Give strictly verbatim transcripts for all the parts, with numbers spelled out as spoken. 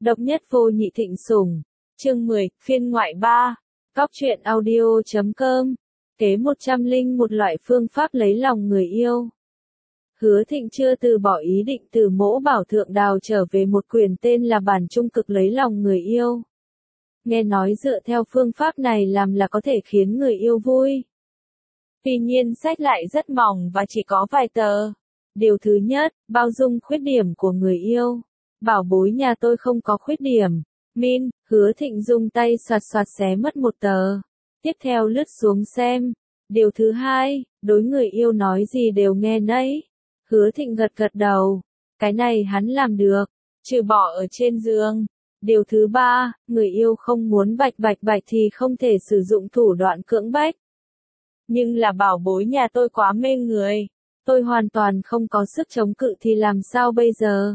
Độc nhất vô nhị thịnh sủng. Chương mười, phiên ngoại ba. Cóc truyện audio chấm com. Kế một trăm linh một loại phương pháp lấy lòng người yêu. Hứa Thịnh chưa từ bỏ ý định từ Mỗ Bảo Thượng Đào trở về một quyền tên là bản trung cực lấy lòng người yêu. Nghe nói dựa theo phương pháp này làm là có thể khiến người yêu vui. Tuy nhiên sách lại rất mỏng và chỉ có vài tờ. Điều thứ nhất, bao dung khuyết điểm của người yêu. Bảo bối nhà tôi không có khuyết điểm. Min, Hứa Thịnh dùng tay soạt soạt xé mất một tờ. Tiếp theo lướt xuống xem. Điều thứ hai, đối người yêu nói gì đều nghe nấy. Hứa Thịnh gật gật đầu. Cái này hắn làm được, trừ bỏ ở trên giường. Điều thứ ba, người yêu không muốn bạch bạch bạch thì không thể sử dụng thủ đoạn cưỡng bách. Nhưng là bảo bối nhà tôi quá mê người. Tôi hoàn toàn không có sức chống cự thì làm sao bây giờ?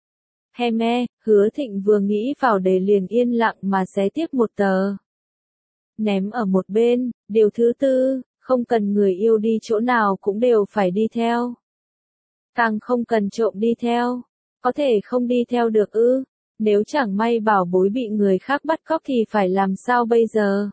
He me, Hứa Thịnh vừa nghĩ vào đề liền yên lặng mà xé tiếp một tờ. Ném ở một bên. Điều thứ tư, không cần người yêu đi chỗ nào cũng đều phải đi theo. Càng không cần trộm đi theo. Có thể không đi theo được ư? Nếu chẳng may bảo bối bị người khác bắt cóc thì phải làm sao bây giờ?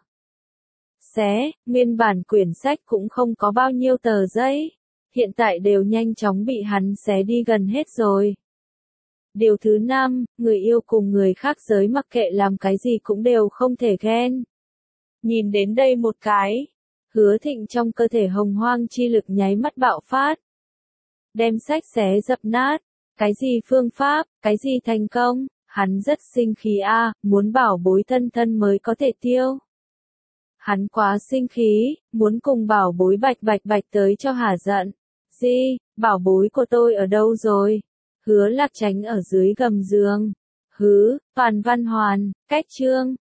Xé, nguyên bản quyển sách cũng không có bao nhiêu tờ giấy. Hiện tại đều nhanh chóng bị hắn xé đi gần hết rồi. Điều thứ năm, người yêu cùng người khác giới mặc kệ làm cái gì cũng đều không thể ghen. Nhìn đến đây một cái, Hứa Thịnh trong cơ thể hồng hoang chi lực nháy mắt bạo phát. Đem sách xé dập nát, cái gì phương pháp, cái gì thành công, hắn rất sinh khí a, à, muốn bảo bối thân thân mới có thể tiêu. Hắn quá sinh khí, muốn cùng bảo bối bạch bạch bạch tới cho hả giận. Gì, bảo bối của tôi ở đâu rồi? Hứa Lạc Chánh ở dưới gầm giường. Hứ, toàn văn hoàn, cách chương.